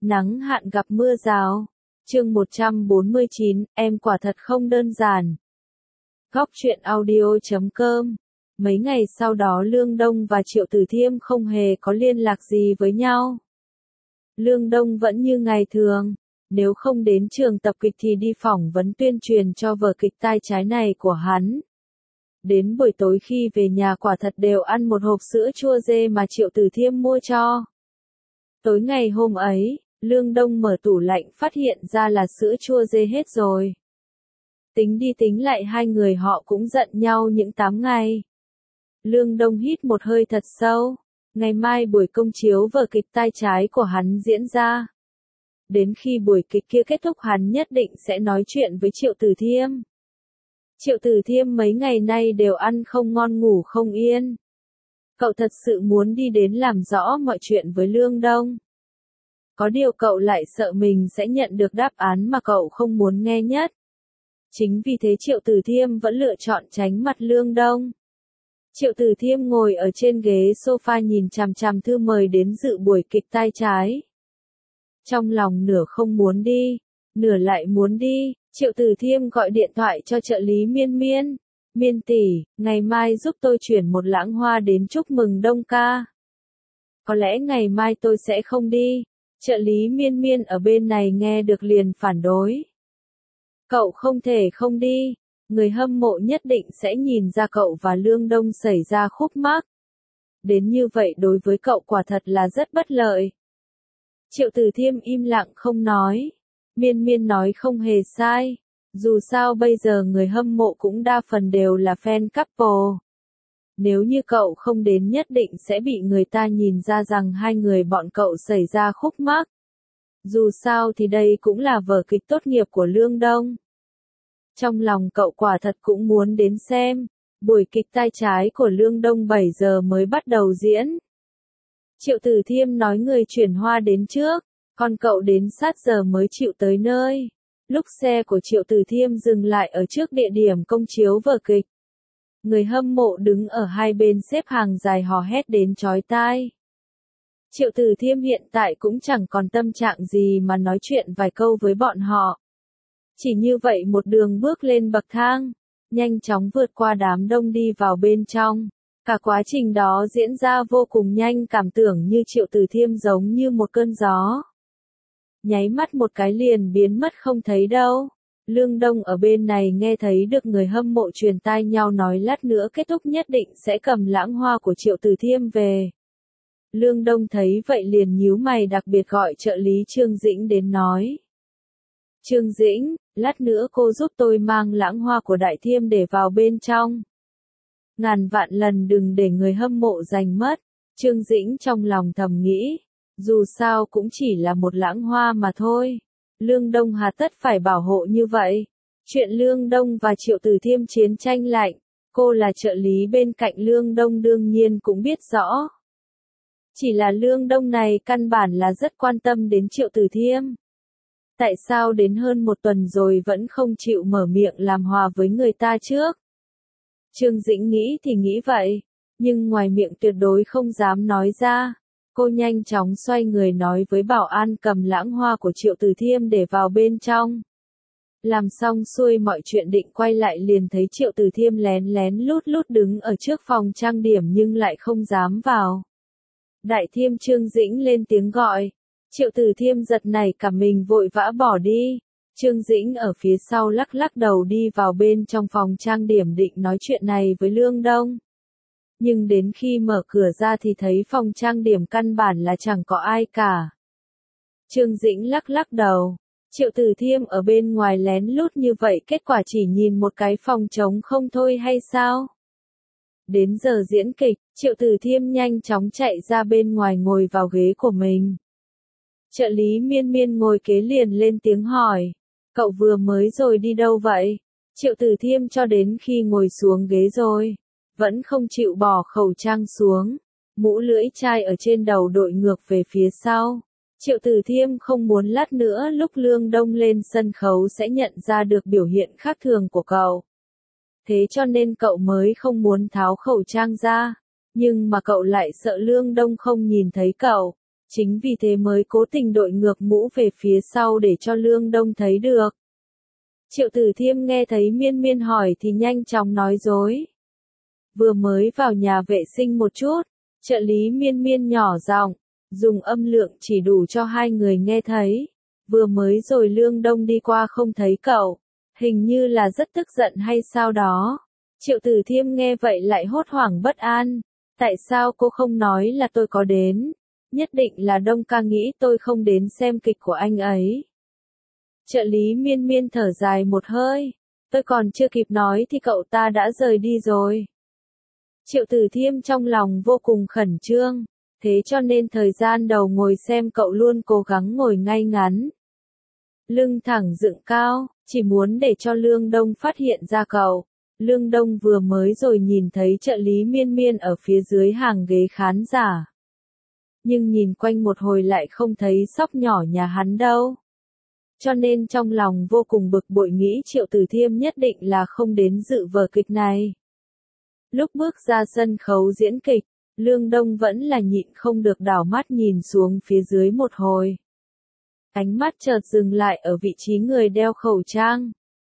Nắng hạn gặp mưa rào. Chương 149, em quả thật không đơn giản. Góc truyện audio.com. Mấy ngày sau đó Lương Đông và Triệu Tử Thiêm không hề có liên lạc gì với nhau. Lương Đông vẫn như ngày thường, nếu không đến trường tập kịch thì đi phỏng vấn tuyên truyền cho vở kịch Tai Trái này của hắn. Đến buổi tối khi về nhà quả thật đều ăn một hộp sữa chua dê mà Triệu Tử Thiêm mua cho. Tối ngày hôm ấy, Lương Đông mở tủ lạnh phát hiện ra là sữa chua dê hết rồi. Tính đi tính lại hai người họ cũng giận nhau những 8 ngày. Lương Đông hít một hơi thật sâu. Ngày mai buổi công chiếu vở kịch Tai Trái của hắn diễn ra. Đến khi buổi kịch kia kết thúc hắn nhất định sẽ nói chuyện với Triệu Tử Thiêm. Triệu Tử Thiêm mấy ngày nay đều ăn không ngon ngủ không yên. Cậu thật sự muốn đi đến làm rõ mọi chuyện với Lương Đông. Có điều cậu lại sợ mình sẽ nhận được đáp án mà cậu không muốn nghe nhất. Chính vì thế Triệu Tử Thiêm vẫn lựa chọn tránh mặt Lương Đông. Triệu Tử Thiêm ngồi ở trên ghế sofa nhìn chằm chằm thư mời đến dự buổi kịch Tai Trái. Trong lòng nửa không muốn đi, nửa lại muốn đi, Triệu Tử Thiêm gọi điện thoại cho trợ lý Miên Miên. Miên tỷ, ngày mai giúp tôi chuyển một lẵng hoa đến chúc mừng Đông ca. Có lẽ ngày mai tôi sẽ không đi. Trợ lý Miên Miên ở bên này nghe được liền phản đối. Cậu không thể không đi. Người hâm mộ nhất định sẽ nhìn ra cậu và Lương Đông xảy ra khúc mắc. Đến như vậy đối với cậu quả thật là rất bất lợi. Triệu Tử Thiêm im lặng không nói. Miên Miên nói không hề sai. Dù sao bây giờ người hâm mộ cũng đa phần đều là fan couple. Nếu như cậu không đến nhất định sẽ bị người ta nhìn ra rằng hai người bọn cậu xảy ra khúc mắc. Dù sao thì đây cũng là vở kịch tốt nghiệp của Lương Đông. Trong lòng cậu quả thật cũng muốn đến xem. Buổi kịch Tai Trái của Lương Đông 7 giờ mới bắt đầu diễn. Triệu Tử Thiêm nói người chuyển hoa đến trước, còn cậu đến sát giờ mới chịu tới nơi. Lúc xe của Triệu Tử Thiêm dừng lại ở trước địa điểm công chiếu vở kịch. Người hâm mộ đứng ở hai bên xếp hàng dài hò hét đến chói tai. Triệu Tử Thiêm hiện tại cũng chẳng còn tâm trạng gì mà nói chuyện vài câu với bọn họ. Chỉ như vậy một đường bước lên bậc thang, nhanh chóng vượt qua đám đông đi vào bên trong. Cả quá trình đó diễn ra vô cùng nhanh, cảm tưởng như Triệu Tử Thiêm giống như một cơn gió. Nháy mắt một cái liền biến mất không thấy đâu. Lương Đông ở bên này nghe thấy được người hâm mộ truyền tai nhau nói lát nữa kết thúc nhất định sẽ cầm lẵng hoa của Triệu Tử Thiêm về. Lương Đông thấy vậy liền nhíu mày, đặc biệt gọi trợ lý Trương Dĩnh đến nói. Trương Dĩnh, lát nữa cô giúp tôi mang lẵng hoa của Đại Thiêm để vào bên trong. Ngàn vạn lần đừng để người hâm mộ giành mất. Trương Dĩnh trong lòng thầm nghĩ. Dù sao cũng chỉ là một lẵng hoa mà thôi. Lương Đông hà tất phải bảo hộ như vậy. Chuyện Lương Đông và Triệu Tử Thiêm chiến tranh lạnh, cô là trợ lý bên cạnh Lương Đông đương nhiên cũng biết rõ. Chỉ là Lương Đông này căn bản là rất quan tâm đến Triệu Tử Thiêm. Tại sao đến hơn một tuần rồi vẫn không chịu mở miệng làm hòa với người ta trước? Trương Dĩnh nghĩ thì nghĩ vậy, nhưng ngoài miệng tuyệt đối không dám nói ra. Cô nhanh chóng xoay người nói với bảo an cầm lẵng hoa của Triệu Tử Thiêm để vào bên trong. Làm xong xuôi mọi chuyện định quay lại liền thấy Triệu Tử Thiêm lén lén lút lút đứng ở trước phòng trang điểm nhưng lại không dám vào. Đại Thiêm, Trương Dĩnh lên tiếng gọi. Triệu Tử Thiêm giật nảy cả mình vội vã bỏ đi. Trương Dĩnh ở phía sau lắc lắc đầu đi vào bên trong phòng trang điểm định nói chuyện này với Lương Đông. Nhưng đến khi mở cửa ra thì thấy phòng trang điểm căn bản là chẳng có ai cả. Trương Dĩnh lắc lắc đầu. Triệu Tử Thiêm ở bên ngoài lén lút như vậy kết quả chỉ nhìn một cái phòng trống không thôi hay sao? Đến giờ diễn kịch, Triệu Tử Thiêm nhanh chóng chạy ra bên ngoài ngồi vào ghế của mình. Trợ lý Miên Miên ngồi kế liền lên tiếng hỏi. Cậu vừa mới rồi đi đâu vậy? Triệu Tử Thiêm cho đến khi ngồi xuống ghế rồi, vẫn không chịu bỏ khẩu trang xuống. Mũ lưỡi chai ở trên đầu đội ngược về phía sau. Triệu Tử Thiêm không muốn lát nữa lúc Lương Đông lên sân khấu sẽ nhận ra được biểu hiện khác thường của cậu. Thế cho nên cậu mới không muốn tháo khẩu trang ra. Nhưng mà cậu lại sợ Lương Đông không nhìn thấy cậu. Chính vì thế mới cố tình đội ngược mũ về phía sau để cho Lương Đông thấy được. Triệu Tử Thiêm nghe thấy Miên Miên hỏi thì nhanh chóng nói dối. Vừa mới vào nhà vệ sinh một chút, trợ lý Miên Miên nhỏ giọng, dùng âm lượng chỉ đủ cho hai người nghe thấy. Vừa mới rồi Lương Đông đi qua không thấy cậu, hình như là rất tức giận hay sao đó. Triệu Tử Thiêm nghe vậy lại hốt hoảng bất an. Tại sao cô không nói là tôi có đến? Nhất định là Đông ca nghĩ tôi không đến xem kịch của anh ấy. Trợ lý Miên Miên thở dài một hơi. Tôi còn chưa kịp nói thì cậu ta đã rời đi rồi. Triệu Tử Thiêm trong lòng vô cùng khẩn trương. Thế cho nên thời gian đầu ngồi xem cậu luôn cố gắng ngồi ngay ngắn. Lưng thẳng dựng cao, chỉ muốn để cho Lương Đông phát hiện ra cậu. Lương Đông vừa mới rồi nhìn thấy trợ lý Miên Miên ở phía dưới hàng ghế khán giả. Nhưng nhìn quanh một hồi lại không thấy sóc nhỏ nhà hắn đâu. Cho nên trong lòng vô cùng bực bội nghĩ Triệu Tử Thiêm nhất định là không đến dự vở kịch này. Lúc bước ra sân khấu diễn kịch, Lương Đông vẫn là nhịn không được đảo mắt nhìn xuống phía dưới một hồi. Ánh mắt chợt dừng lại ở vị trí người đeo khẩu trang.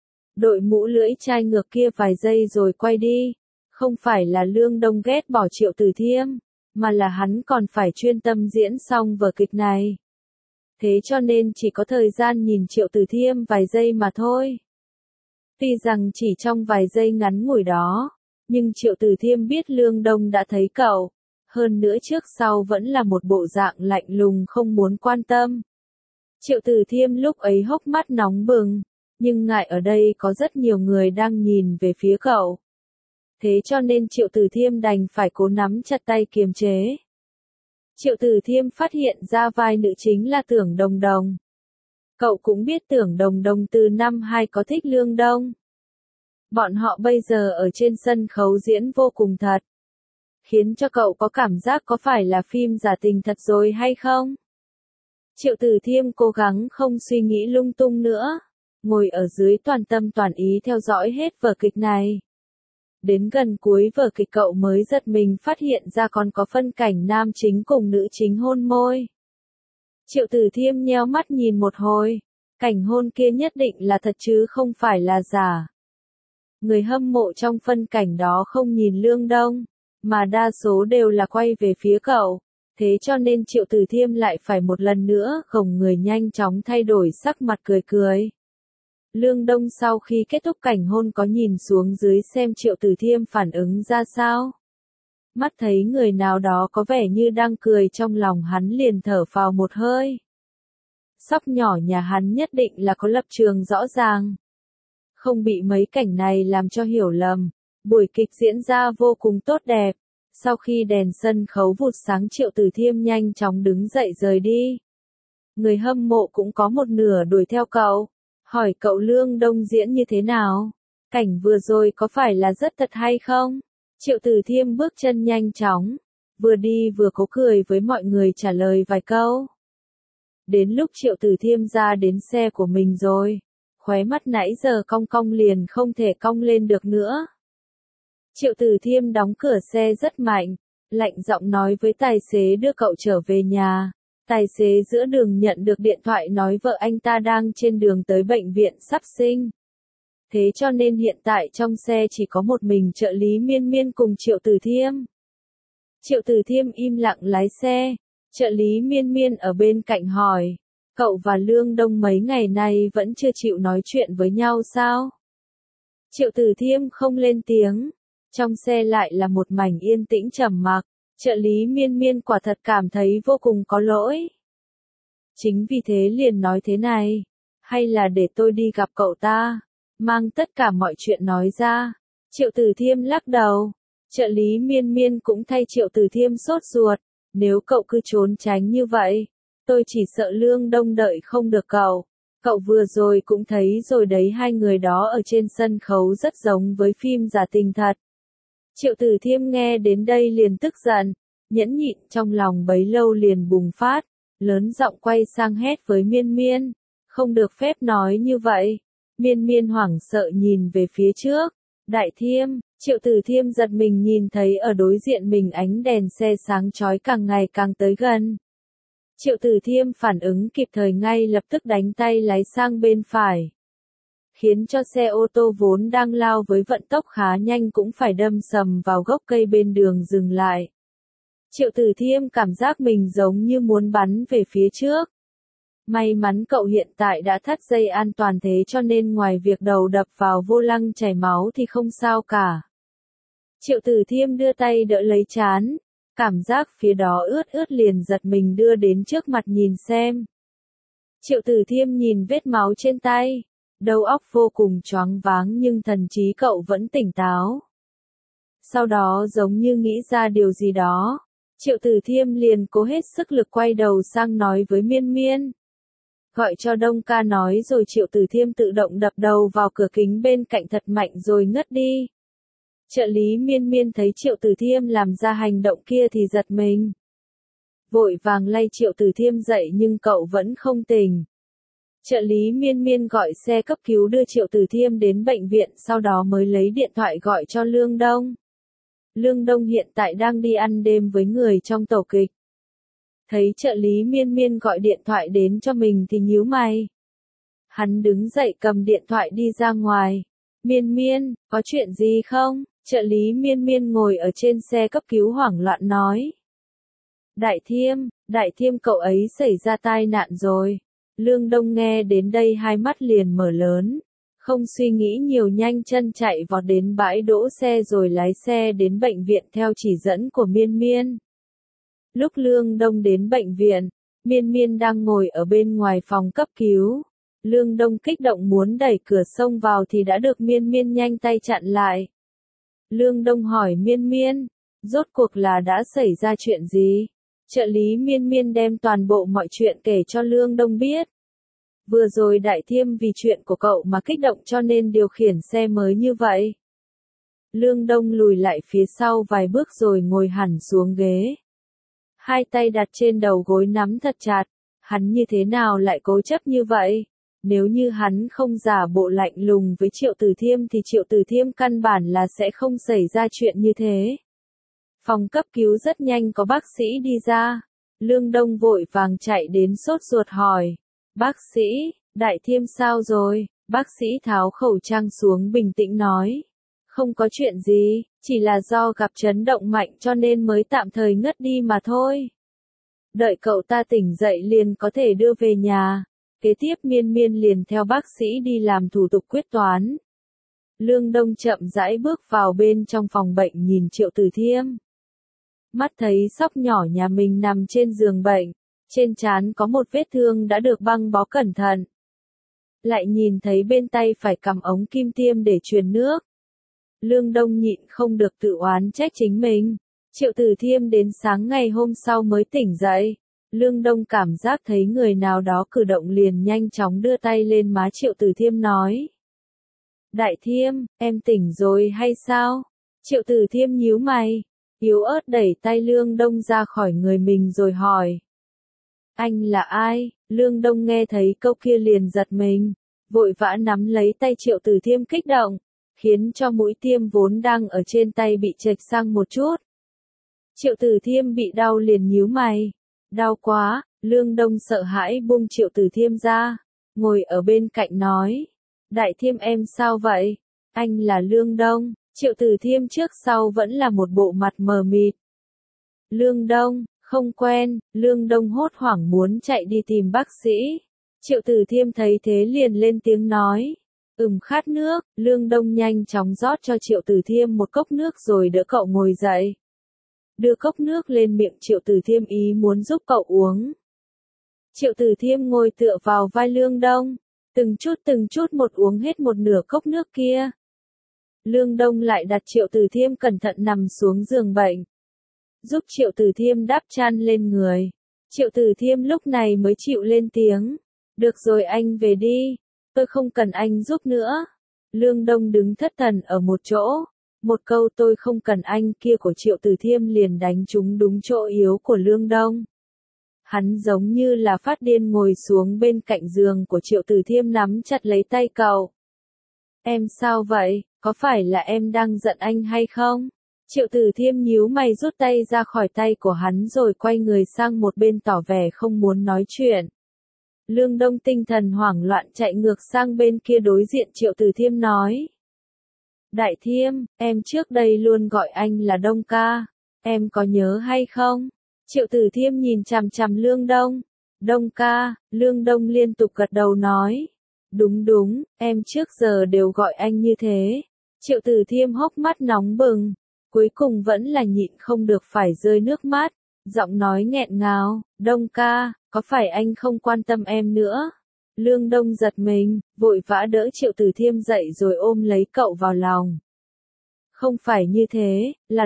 Đội mũ lưỡi chai ngược kia vài giây rồi quay đi. Không phải là Lương Đông ghét bỏ Triệu Tử Thiêm, mà là hắn còn phải chuyên tâm diễn xong vở kịch này. Thế cho nên chỉ có thời gian nhìn Triệu Tử Thiêm vài giây mà thôi. Tuy rằng chỉ trong vài giây ngắn ngủi đó, nhưng Triệu Tử Thiêm biết Lương Đông đã thấy cậu. Hơn nữa trước sau vẫn là một bộ dạng lạnh lùng không muốn quan tâm. Triệu Tử Thiêm lúc ấy hốc mắt nóng bừng, nhưng ngại ở đây có rất nhiều người đang nhìn về phía cậu. Thế cho nên Triệu Tử Thiêm đành phải cố nắm chặt tay kiềm chế. Triệu Tử Thiêm phát hiện ra vai nữ chính là Tưởng Đồng Đồng. Cậu cũng biết Tưởng Đồng Đồng từ năm 2 có thích Lương Đông. Bọn họ bây giờ ở trên sân khấu diễn vô cùng thật. Khiến cho cậu có cảm giác có phải là phim giả tình thật rồi hay không? Triệu Tử Thiêm cố gắng không suy nghĩ lung tung nữa. Ngồi ở dưới toàn tâm toàn ý theo dõi hết vở kịch này. Đến gần cuối vở kịch cậu mới giật mình phát hiện ra còn có phân cảnh nam chính cùng nữ chính hôn môi. Triệu Tử Thiêm nheo mắt nhìn một hồi. Cảnh hôn kia nhất định là thật chứ không phải là giả. Người hâm mộ trong phân cảnh đó không nhìn Lương Đông, mà đa số đều là quay về phía cậu. Thế cho nên Triệu Tử Thiêm lại phải một lần nữa gồng người nhanh chóng thay đổi sắc mặt cười cười. Lương Đông sau khi kết thúc cảnh hôn có nhìn xuống dưới xem Triệu Tử Thiêm phản ứng ra sao. Mắt thấy người nào đó có vẻ như đang cười trong lòng hắn liền thở phào một hơi. Sóc nhỏ nhà hắn nhất định là có lập trường rõ ràng. Không bị mấy cảnh này làm cho hiểu lầm. Buổi kịch diễn ra vô cùng tốt đẹp. Sau khi đèn sân khấu vụt sáng Triệu Tử Thiêm nhanh chóng đứng dậy rời đi. Người hâm mộ cũng có một nửa đuổi theo cậu. Hỏi cậu Lương Đông diễn như thế nào? Cảnh vừa rồi có phải là rất thật hay không? Triệu Tử Thiêm bước chân nhanh chóng. Vừa đi vừa cố cười với mọi người trả lời vài câu. Đến lúc Triệu Tử Thiêm ra đến xe của mình rồi. Khóe mắt nãy giờ cong cong liền không thể cong lên được nữa. Triệu Tử Thiêm đóng cửa xe rất mạnh, lạnh giọng nói với tài xế đưa cậu trở về nhà. Tài xế giữa đường nhận được điện thoại nói vợ anh ta đang trên đường tới bệnh viện sắp sinh. Thế cho nên hiện tại trong xe chỉ có một mình trợ lý Miên Miên cùng Triệu Tử Thiêm. Triệu Tử Thiêm im lặng lái xe, trợ lý Miên Miên ở bên cạnh hỏi, cậu và Lương Đông mấy ngày nay vẫn chưa chịu nói chuyện với nhau sao? Triệu Tử Thiêm không lên tiếng. Trong xe lại là một mảnh yên tĩnh trầm mặc, trợ lý Miên Miên quả thật cảm thấy vô cùng có lỗi. Chính vì thế liền nói thế này, hay là để tôi đi gặp cậu ta, mang tất cả mọi chuyện nói ra. Triệu Tử Thiêm lắc đầu, trợ lý Miên Miên cũng thay Triệu Tử Thiêm sốt ruột, nếu cậu cứ trốn tránh như vậy, tôi chỉ sợ Lương Đông đợi không được cậu. Cậu vừa rồi cũng thấy rồi đấy, hai người đó ở trên sân khấu rất giống với phim giả tình thật. Triệu Tử Thiêm nghe đến đây liền tức giận, nhẫn nhịn trong lòng bấy lâu liền bùng phát, lớn giọng quay sang hét với Miên Miên, không được phép nói như vậy. Miên Miên hoảng sợ nhìn về phía trước, Đại Thiêm, Triệu Tử Thiêm giật mình nhìn thấy ở đối diện mình ánh đèn xe sáng chói càng ngày càng tới gần. Triệu Tử Thiêm phản ứng kịp thời ngay lập tức đánh tay lái sang bên phải, khiến cho xe ô tô vốn đang lao với vận tốc khá nhanh cũng phải đâm sầm vào gốc cây bên đường dừng lại. Triệu Tử Thiêm cảm giác mình giống như muốn bắn về phía trước. May mắn cậu hiện tại đã thắt dây an toàn thế cho nên ngoài việc đầu đập vào vô lăng chảy máu thì không sao cả. Triệu Tử Thiêm đưa tay đỡ lấy trán, cảm giác phía đó ướt ướt liền giật mình đưa đến trước mặt nhìn xem. Triệu Tử Thiêm nhìn vết máu trên tay, đầu óc vô cùng choáng váng nhưng thần trí cậu vẫn tỉnh táo. Sau đó giống như nghĩ ra điều gì đó, Triệu Tử Thiêm liền cố hết sức lực quay đầu sang nói với Miên Miên. Gọi cho Đông ca nói rồi Triệu Tử Thiêm tự động đập đầu vào cửa kính bên cạnh thật mạnh rồi ngất đi. Trợ lý Miên Miên thấy Triệu Tử Thiêm làm ra hành động kia thì giật mình. Vội vàng lay Triệu Tử Thiêm dậy nhưng cậu vẫn không tỉnh. Trợ lý Miên Miên gọi xe cấp cứu đưa Triệu Tử Thiêm đến bệnh viện sau đó mới lấy điện thoại gọi cho Lương Đông. Lương Đông hiện tại đang đi ăn đêm với người trong tổ kịch. Thấy trợ lý Miên Miên gọi điện thoại đến cho mình thì nhíu mày. Hắn đứng dậy cầm điện thoại đi ra ngoài. Miên Miên, có chuyện gì không? Trợ lý Miên Miên ngồi ở trên xe cấp cứu hoảng loạn nói. Đại Thiêm cậu ấy xảy ra tai nạn rồi. Lương Đông nghe đến đây hai mắt liền mở lớn. Không suy nghĩ nhiều nhanh chân chạy vọt đến bãi đỗ xe rồi lái xe đến bệnh viện theo chỉ dẫn của Miên Miên. Lúc Lương Đông đến bệnh viện, Miên Miên đang ngồi ở bên ngoài phòng cấp cứu. Lương Đông kích động muốn đẩy cửa xông vào thì đã được Miên Miên nhanh tay chặn lại. Lương Đông hỏi Miên Miên, rốt cuộc là đã xảy ra chuyện gì? Trợ lý Miên Miên đem toàn bộ mọi chuyện kể cho Lương Đông biết. Vừa rồi Đại Thiêm vì chuyện của cậu mà kích động cho nên điều khiển xe mới như vậy. Lương Đông lùi lại phía sau vài bước rồi ngồi hẳn xuống ghế. Hai tay đặt trên đầu gối nắm thật chặt, hắn như thế nào lại cố chấp như vậy? Nếu như hắn không giả bộ lạnh lùng với Triệu Tử Thiêm thì Triệu Tử Thiêm căn bản là sẽ không xảy ra chuyện như thế. Phòng cấp cứu rất nhanh có bác sĩ đi ra. Lương Đông vội vàng chạy đến sốt ruột hỏi. Bác sĩ, Đại Thiêm sao rồi? Bác sĩ tháo khẩu trang xuống bình tĩnh nói. Không có chuyện gì, chỉ là do gặp chấn động mạnh cho nên mới tạm thời ngất đi mà thôi. Đợi cậu ta tỉnh dậy liền có thể đưa về nhà. Kế tiếp Miên Miên liền theo bác sĩ đi làm thủ tục quyết toán. Lương Đông chậm rãi bước vào bên trong phòng bệnh nhìn Triệu Tử Thiêm. Mắt thấy sóc nhỏ nhà mình nằm trên giường bệnh, trên trán có một vết thương đã được băng bó cẩn thận. Lại nhìn thấy bên tay phải cầm ống kim tiêm để truyền nước. Lương Đông nhịn không được tự oán trách chính mình. Triệu Tử Thiêm đến sáng ngày hôm sau mới tỉnh dậy. Lương Đông cảm giác thấy người nào đó cử động liền nhanh chóng đưa tay lên má Triệu Tử Thiêm nói. Đại Thiêm, em tỉnh rồi hay sao? Triệu Tử Thiêm nhíu mày, yếu ớt đẩy tay Lương Đông ra khỏi người mình rồi hỏi. Anh là ai? Lương Đông nghe thấy câu kia liền giật mình, vội vã nắm lấy tay Triệu Tử Thiêm kích động, khiến cho mũi tiêm vốn đang ở trên tay bị chệch sang một chút. Triệu Tử Thiêm bị đau liền nhíu mày. Đau quá, Lương Đông sợ hãi buông Triệu Tử Thiêm ra, ngồi ở bên cạnh nói. Đại Thiêm em sao vậy? Anh là Lương Đông. Triệu Tử Thiêm trước sau vẫn là một bộ mặt mờ mịt. Lương Đông, không quen. Lương Đông hốt hoảng muốn chạy đi tìm bác sĩ. Triệu Tử Thiêm thấy thế liền lên tiếng nói. Khát nước. Lương Đông nhanh chóng rót cho Triệu Tử Thiêm một cốc nước rồi đỡ cậu ngồi dậy. Đưa cốc nước lên miệng Triệu Tử Thiêm ý muốn giúp cậu uống. Triệu Tử Thiêm ngồi tựa vào vai Lương Đông, từng chút một uống hết một nửa cốc nước kia. Lương Đông lại đặt Triệu Tử Thiêm cẩn thận nằm xuống giường bệnh, giúp Triệu Tử Thiêm đắp chăn lên người. Triệu Tử Thiêm lúc này mới chịu lên tiếng. Được rồi anh về đi, tôi không cần anh giúp nữa. Lương Đông đứng thất thần ở một chỗ. Một câu tôi không cần anh kia của Triệu Tử Thiêm liền đánh trúng đúng chỗ yếu của Lương Đông. Hắn giống như là phát điên ngồi xuống bên cạnh giường của Triệu Tử Thiêm nắm chặt lấy tay cậu. Em sao vậy, có phải là em đang giận anh hay không? Triệu Tử Thiêm nhíu mày rút tay ra khỏi tay của hắn rồi quay người sang một bên tỏ vẻ không muốn nói chuyện. Lương Đông tinh thần hoảng loạn chạy ngược sang bên kia đối diện Triệu Tử Thiêm nói. Đại Thiêm, em trước đây luôn gọi anh là Đông ca, em có nhớ hay không? Triệu Tử Thiêm nhìn chằm chằm Lương Đông. Đông ca, Lương Đông liên tục gật đầu nói. Đúng đúng, em trước giờ đều gọi anh như thế. Triệu Tử Thiêm hốc mắt nóng bừng, cuối cùng vẫn là nhịn không được phải rơi nước mắt, giọng nói nghẹn ngào, Đông ca, có phải anh không quan tâm em nữa? Lương Đông giật mình, vội vã đỡ Triệu Tử Thiêm dậy rồi ôm lấy cậu vào lòng. Không phải như thế, là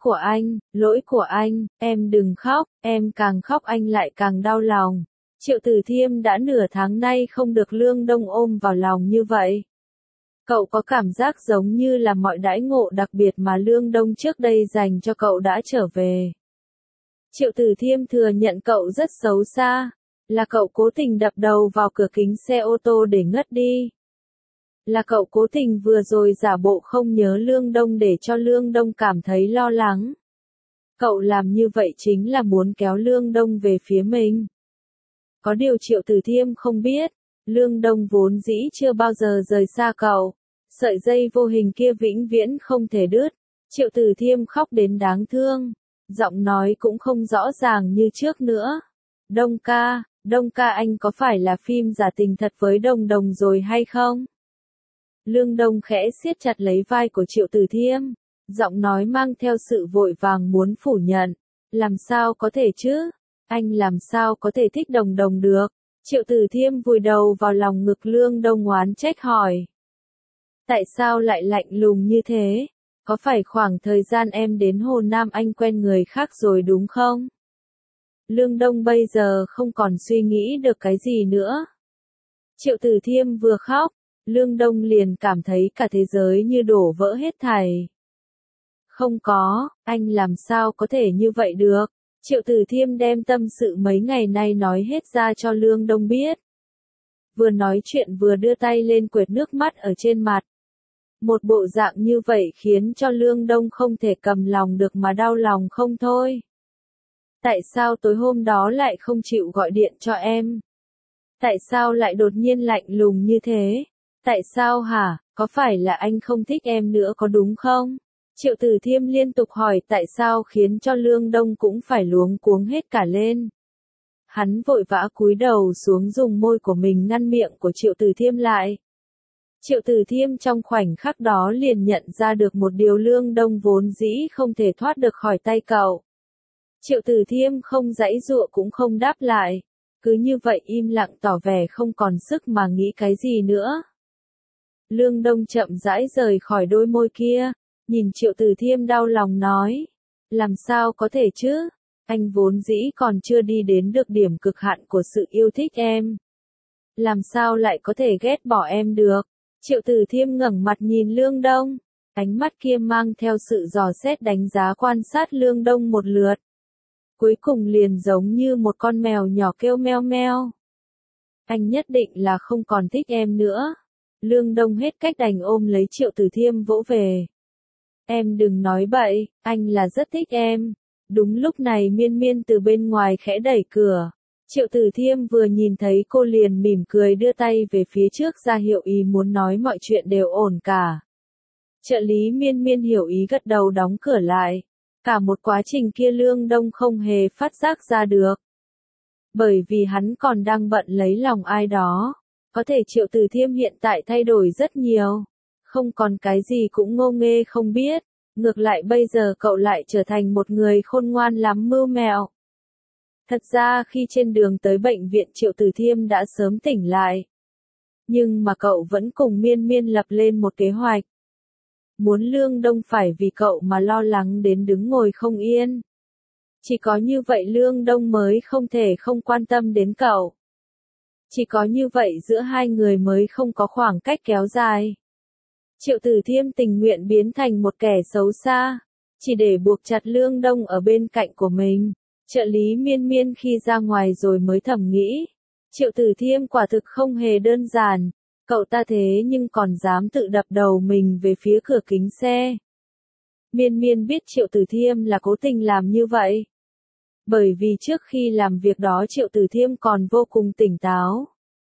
lỗi của anh, em đừng khóc, em càng khóc anh lại càng đau lòng. Triệu Tử Thiêm đã nửa tháng nay không được Lương Đông ôm vào lòng như vậy. Cậu có cảm giác giống như là mọi đãi ngộ đặc biệt mà Lương Đông trước đây dành cho cậu đã trở về. Triệu Tử Thiêm thừa nhận cậu rất xấu xa, là cậu cố tình đập đầu vào cửa kính xe ô tô để ngất đi. Là cậu cố tình vừa rồi giả bộ không nhớ Lương Đông để cho Lương Đông cảm thấy lo lắng. Cậu làm như vậy chính là muốn kéo Lương Đông về phía mình. Có điều Triệu Tử Thiêm không biết, Lương Đông vốn dĩ chưa bao giờ rời xa cậu. Sợi dây vô hình kia vĩnh viễn không thể đứt. Triệu Tử Thiêm khóc đến đáng thương. Giọng nói cũng không rõ ràng như trước nữa. Đông ca anh có phải là phim giả tình thật với Đồng Đồng rồi hay không? Lương Đông khẽ siết chặt lấy vai của Triệu Tử Thiêm. Giọng nói mang theo sự vội vàng muốn phủ nhận. Làm sao có thể chứ? Anh làm sao có thể thích Đồng Đồng được? Triệu Tử Thiêm vùi đầu vào lòng ngực Lương Đông oán trách hỏi. Tại sao lại lạnh lùng như thế? Có phải khoảng thời gian em đến Hồ Nam anh quen người khác rồi đúng không? Lương Đông bây giờ không còn suy nghĩ được cái gì nữa. Triệu Tử Thiêm vừa khóc, Lương Đông liền cảm thấy cả thế giới như đổ vỡ hết thảy. Không có, anh làm sao có thể như vậy được? Triệu Tử Thiêm đem tâm sự mấy ngày nay nói hết ra cho Lương Đông biết. Vừa nói chuyện vừa đưa tay lên quệt nước mắt ở trên mặt. Một bộ dạng như vậy khiến cho Lương Đông không thể cầm lòng được mà đau lòng không thôi. Tại sao tối hôm đó lại không chịu gọi điện cho em? Tại sao lại đột nhiên lạnh lùng như thế? Tại sao hả? Có phải là anh không thích em nữa có đúng không? Triệu Tử Thiêm liên tục hỏi tại sao khiến cho Lương Đông cũng phải luống cuống hết cả lên. Hắn vội vã cúi đầu xuống dùng môi của mình ngăn miệng của Triệu Tử Thiêm lại. Triệu Tử Thiêm trong khoảnh khắc đó liền nhận ra được một điều Lương Đông vốn dĩ không thể thoát được khỏi tay cậu. Triệu Tử Thiêm không giãy giụa cũng không đáp lại, cứ như vậy im lặng tỏ vẻ không còn sức mà nghĩ cái gì nữa. Lương Đông chậm rãi rời khỏi đôi môi kia, nhìn Triệu Tử Thiêm đau lòng nói, làm sao có thể chứ, anh vốn dĩ còn chưa đi đến được điểm cực hạn của sự yêu thích em. Làm sao lại có thể ghét bỏ em được? Triệu Tử Thiêm ngẩng mặt nhìn Lương Đông, ánh mắt kia mang theo sự dò xét đánh giá quan sát Lương Đông một lượt. Cuối cùng liền giống như một con mèo nhỏ kêu meo meo. Anh nhất định là không còn thích em nữa. Lương Đông hết cách đành ôm lấy Triệu Tử Thiêm vỗ về. Em đừng nói bậy, anh là rất thích em. Đúng lúc này Miên Miên từ bên ngoài khẽ đẩy cửa. Triệu Tử Thiêm vừa nhìn thấy cô liền mỉm cười đưa tay về phía trước ra hiệu ý muốn nói mọi chuyện đều ổn cả. Trợ lý Miên Miên hiểu ý gật đầu đóng cửa lại. Cả một quá trình kia Lương Đông không hề phát giác ra được. Bởi vì hắn còn đang bận lấy lòng ai đó. Có thể Triệu Tử Thiêm hiện tại thay đổi rất nhiều. Không còn cái gì cũng ngô nghê không biết. Ngược lại bây giờ cậu lại trở thành một người khôn ngoan lắm mưu mẹo. Thật ra khi trên đường tới bệnh viện Triệu Tử Thiêm đã sớm tỉnh lại. Nhưng mà cậu vẫn cùng Miên Miên lập lên một kế hoạch. Muốn Lương Đông phải vì cậu mà lo lắng đến đứng ngồi không yên. Chỉ có như vậy Lương Đông mới không thể không quan tâm đến cậu. Chỉ có như vậy giữa hai người mới không có khoảng cách kéo dài. Triệu Tử Thiêm tình nguyện biến thành một kẻ xấu xa, chỉ để buộc chặt Lương Đông ở bên cạnh của mình. Trợ lý Miên Miên khi ra ngoài rồi mới thầm nghĩ. Triệu Tử Thiêm quả thực không hề đơn giản. Cậu ta thế nhưng còn dám tự đập đầu mình về phía cửa kính xe. Miên Miên biết Triệu Tử Thiêm là cố tình làm như vậy. Bởi vì trước khi làm việc đó Triệu Tử Thiêm còn vô cùng tỉnh táo.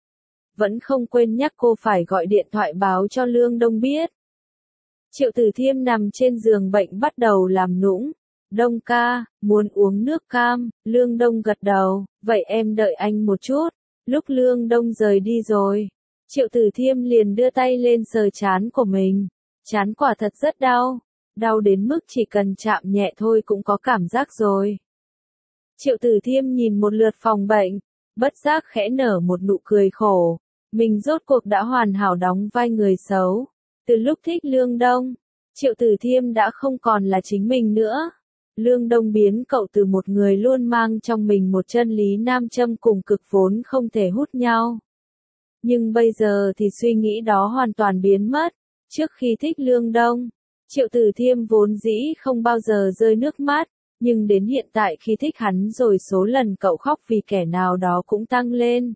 Vẫn không quên nhắc cô phải gọi điện thoại báo cho Lương Đông biết. Triệu Tử Thiêm nằm trên giường bệnh bắt đầu làm nũng. Đông ca, muốn uống nước cam, Lương Đông gật đầu, vậy em đợi anh một chút. Lúc Lương Đông rời đi rồi, Triệu Tử Thiêm liền đưa tay lên sờ trán của mình. Trán quả thật rất đau, đau đến mức chỉ cần chạm nhẹ thôi cũng có cảm giác rồi. Triệu Tử Thiêm nhìn một lượt phòng bệnh, bất giác khẽ nở một nụ cười khổ. Mình rốt cuộc đã hoàn hảo đóng vai người xấu. Từ lúc thích Lương Đông, Triệu Tử Thiêm đã không còn là chính mình nữa. Lương Đông biến cậu từ một người luôn mang trong mình một chân lý nam châm cùng cực vốn không thể hút nhau. Nhưng bây giờ thì suy nghĩ đó hoàn toàn biến mất. Trước khi thích Lương Đông, Triệu Tử Thiêm vốn dĩ không bao giờ rơi nước mắt, nhưng đến hiện tại khi thích hắn rồi số lần cậu khóc vì kẻ nào đó cũng tăng lên.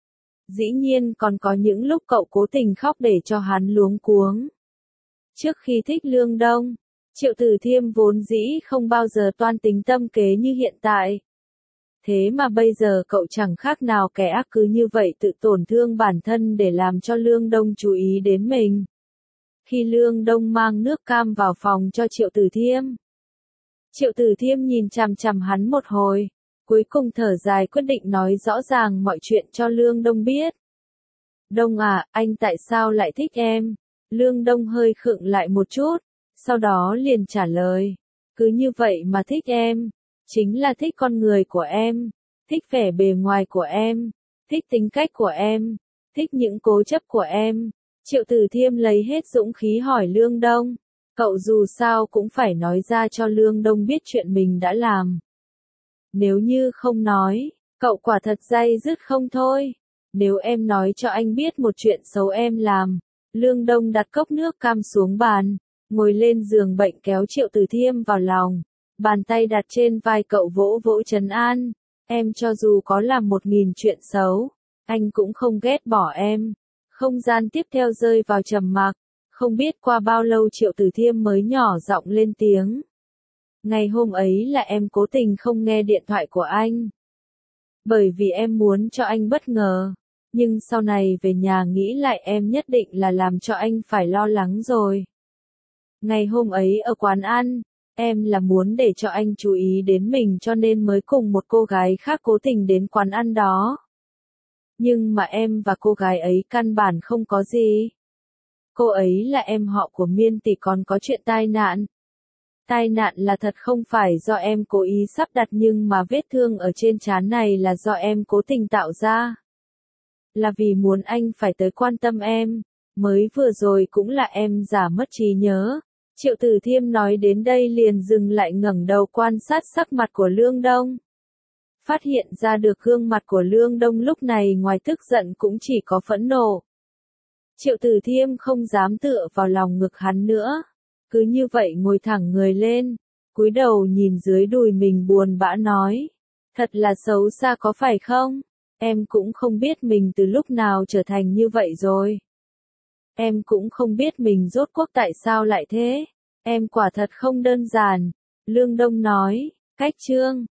Dĩ nhiên còn có những lúc cậu cố tình khóc để cho hắn luống cuống. Trước khi thích Lương Đông, Triệu Tử Thiêm vốn dĩ không bao giờ toan tính tâm kế như hiện tại. Thế mà bây giờ cậu chẳng khác nào kẻ ác cứ như vậy tự tổn thương bản thân để làm cho Lương Đông chú ý đến mình. Khi Lương Đông mang nước cam vào phòng cho Triệu Tử Thiêm, Triệu Tử Thiêm nhìn chằm chằm hắn một hồi, cuối cùng thở dài quyết định nói rõ ràng mọi chuyện cho Lương Đông biết. Đông à, anh tại sao lại thích em? Lương Đông hơi khựng lại một chút, sau đó liền trả lời. Cứ như vậy mà thích em, chính là thích con người của em, thích vẻ bề ngoài của em, thích tính cách của em, thích những cố chấp của em. Triệu Tử Thiêm lấy hết dũng khí hỏi Lương Đông. Cậu dù sao cũng phải nói ra cho Lương Đông biết chuyện mình đã làm. Nếu như không nói, cậu quả thật day dứt không thôi. Nếu em nói cho anh biết một chuyện xấu em làm. Lương Đông đặt cốc nước cam xuống bàn, ngồi lên giường bệnh kéo Triệu Tử Thiêm vào lòng. Bàn tay đặt trên vai cậu vỗ vỗ trấn an. Em cho dù có làm 1000 chuyện xấu, anh cũng không ghét bỏ em. Không gian tiếp theo rơi vào trầm mặc. Không biết qua bao lâu Triệu Tử Thiêm mới nhỏ giọng lên tiếng. Ngày hôm ấy là em cố tình không nghe điện thoại của anh. Bởi vì em muốn cho anh bất ngờ. Nhưng sau này về nhà nghĩ lại em nhất định là làm cho anh phải lo lắng rồi. Ngày hôm ấy ở quán ăn, em là muốn để cho anh chú ý đến mình cho nên mới cùng một cô gái khác cố tình đến quán ăn đó. Nhưng mà em và cô gái ấy căn bản không có gì. Cô ấy là em họ của Miên tỷ còn có chuyện tai nạn. Tai nạn là thật không phải do em cố ý sắp đặt nhưng mà vết thương ở trên trán này là do em cố tình tạo ra. Là vì muốn anh phải tới quan tâm em, mới vừa rồi cũng là em giả mất trí nhớ. Triệu Tử Thiêm nói đến đây liền dừng lại ngẩng đầu quan sát sắc mặt của Lương Đông. Phát hiện ra được gương mặt của Lương Đông lúc này ngoài tức giận cũng chỉ có phẫn nộ. Triệu Tử Thiêm không dám tựa vào lòng ngực hắn nữa. Cứ như vậy ngồi thẳng người lên, cúi đầu nhìn dưới đùi mình buồn bã nói. Thật là xấu xa có phải không? Em cũng không biết mình từ lúc nào trở thành như vậy rồi. Em cũng không biết mình rốt cuộc tại sao lại thế. Em quả thật không đơn giản. Lương Đông nói, cách chương.